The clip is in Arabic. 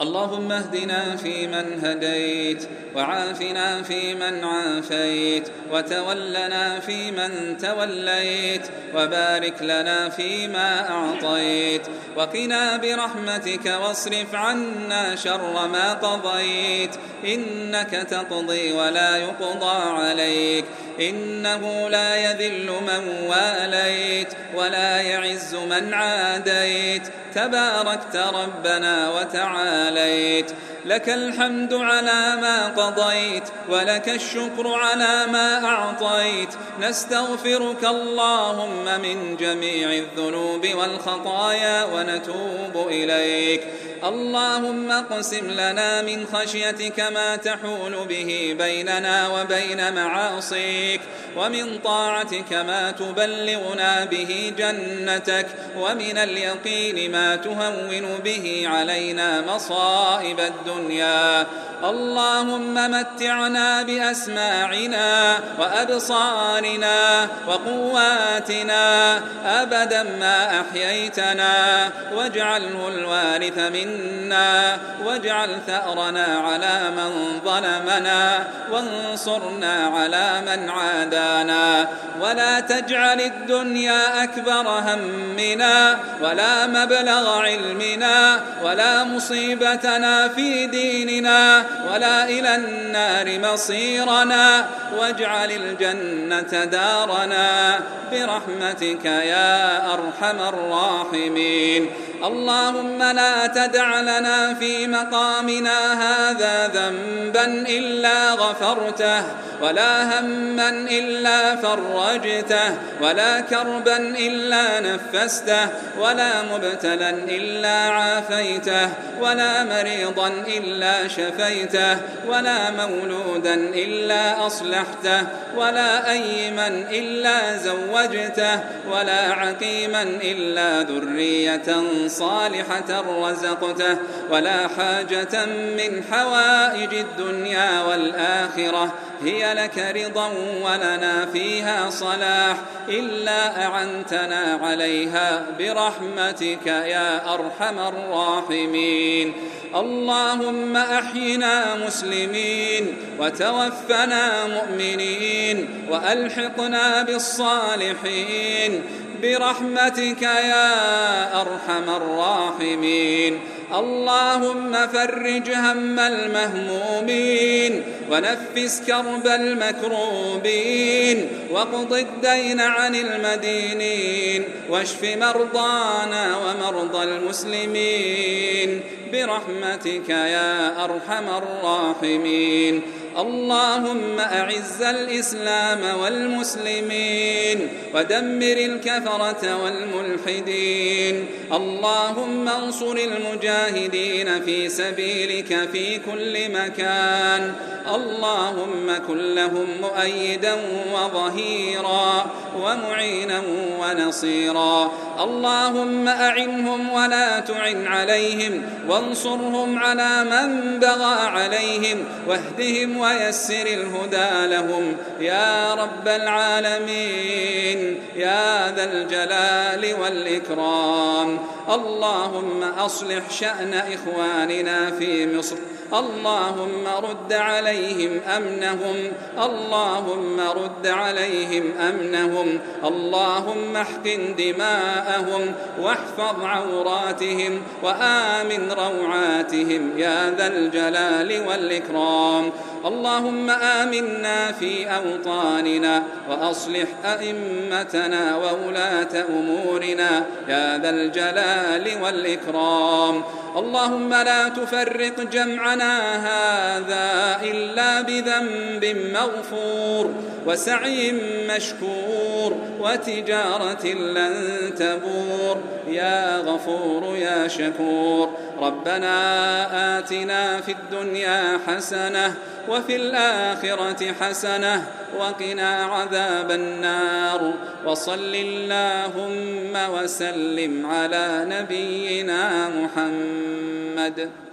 اللهم اهدنا فيمن هديت، وعافنا فيمن عافيت، وتولنا فيمن توليت، وبارك لنا فيما أعطيت، وقنا برحمتك واصرف عنا شر ما قضيت، إنك تقضي ولا يقضى عليك، إنه لا يذل من واليت ولا يعز من عاديت، تباركت ربنا وتعاليت. لك الحمد على ما قضيت، ولك الشكر على ما أعطيت، نستغفرك اللهم من جميع الذنوب والخطايا ونتوب إليك. اللهم اقسم لنا من خشيتك ما تحول به بيننا وبين معاصيك، ومن طاعتك ما تبلغنا به جنتك، ومن اليقين ما تهون به علينا مصائب الدنيا. اللهم متعنا بأسماعنا وأبصارنا وقواتنا أبدا ما أحييتنا، واجعله الوارث منا، واجعل ثأرنا على من ظلمنا، وانصرنا على من عادانا، ولا تجعل الدنيا أكبر همنا ولا مبلغ علمنا ولا مصيبتنا في ديننا ولا إلى النار مصيرنا، واجعل الجنة دارنا برحمتك يا أرحم الراحمين. اللهم لا تدع لنا في مقامنا هذا ذنبا إلا غفرته، ولا هما إلا فرجته، ولا كربا إلا نفسته، ولا مبتلا إلا عافيته، ولا مريضا إلا شفيته، ولا مولودا إلا أصلحته، ولا أيما إلا زوجته، ولا عقيما إلا ذرية صالحة رزقته، ولا حاجة من حوائج الدنيا والآخرة هي لك رضا ولنا فيها صلاح إلا أعنتنا عليها برحمتك يا أرحم الراحمين. اللهم أحينا مسلمين، وتوفنا مؤمنين، وألحقنا بالصالحين برحمتك يا أرحم الراحمين. اللهم فرج هم المهمومين، ونفس كرب المكروبين، واقض الدين عن المدينين، واشف مرضانا ومرضى المسلمين برحمتك يا أرحم الراحمين. اللهم أعز الإسلام والمسلمين، ودمر الكفرة والملحدين. اللهم انصر المجاهدين في سبيلك في كل مكان. اللهم كن لهم مؤيدا وظهيرا ومعينا ونصيرا. اللهم أعنهم ولا تعن عليهم، وانصرهم على من بغى عليهم، واهدهم ويسر الهدى لهم يا رب العالمين يا ذا الجلال والإكرام. اللهم أصلح شأن إخواننا في مصر. اللهم رد عليهم أمنهم، اللهم رد عليهم أمنهم. اللهم احقن دماءهم، واحفظ عوراتهم، وآمن روعاتهم يا ذا الجلال والإكرام. اللهم آمنا في أوطاننا، وأصلح أئمتنا وولاة أمورنا يا ذا الجلال والإكرام. اللهم لا تفرق جمعنا هذا إلا بذنب مغفور، وسعي مشكور، وتجارة لن تبور يا غفور يا شكور. ربنا آتنا في الدنيا حسنة، وفي الآخرة حسنة، وقنا عذاب النار. وصل اللهم وسلم على نبينا محمد.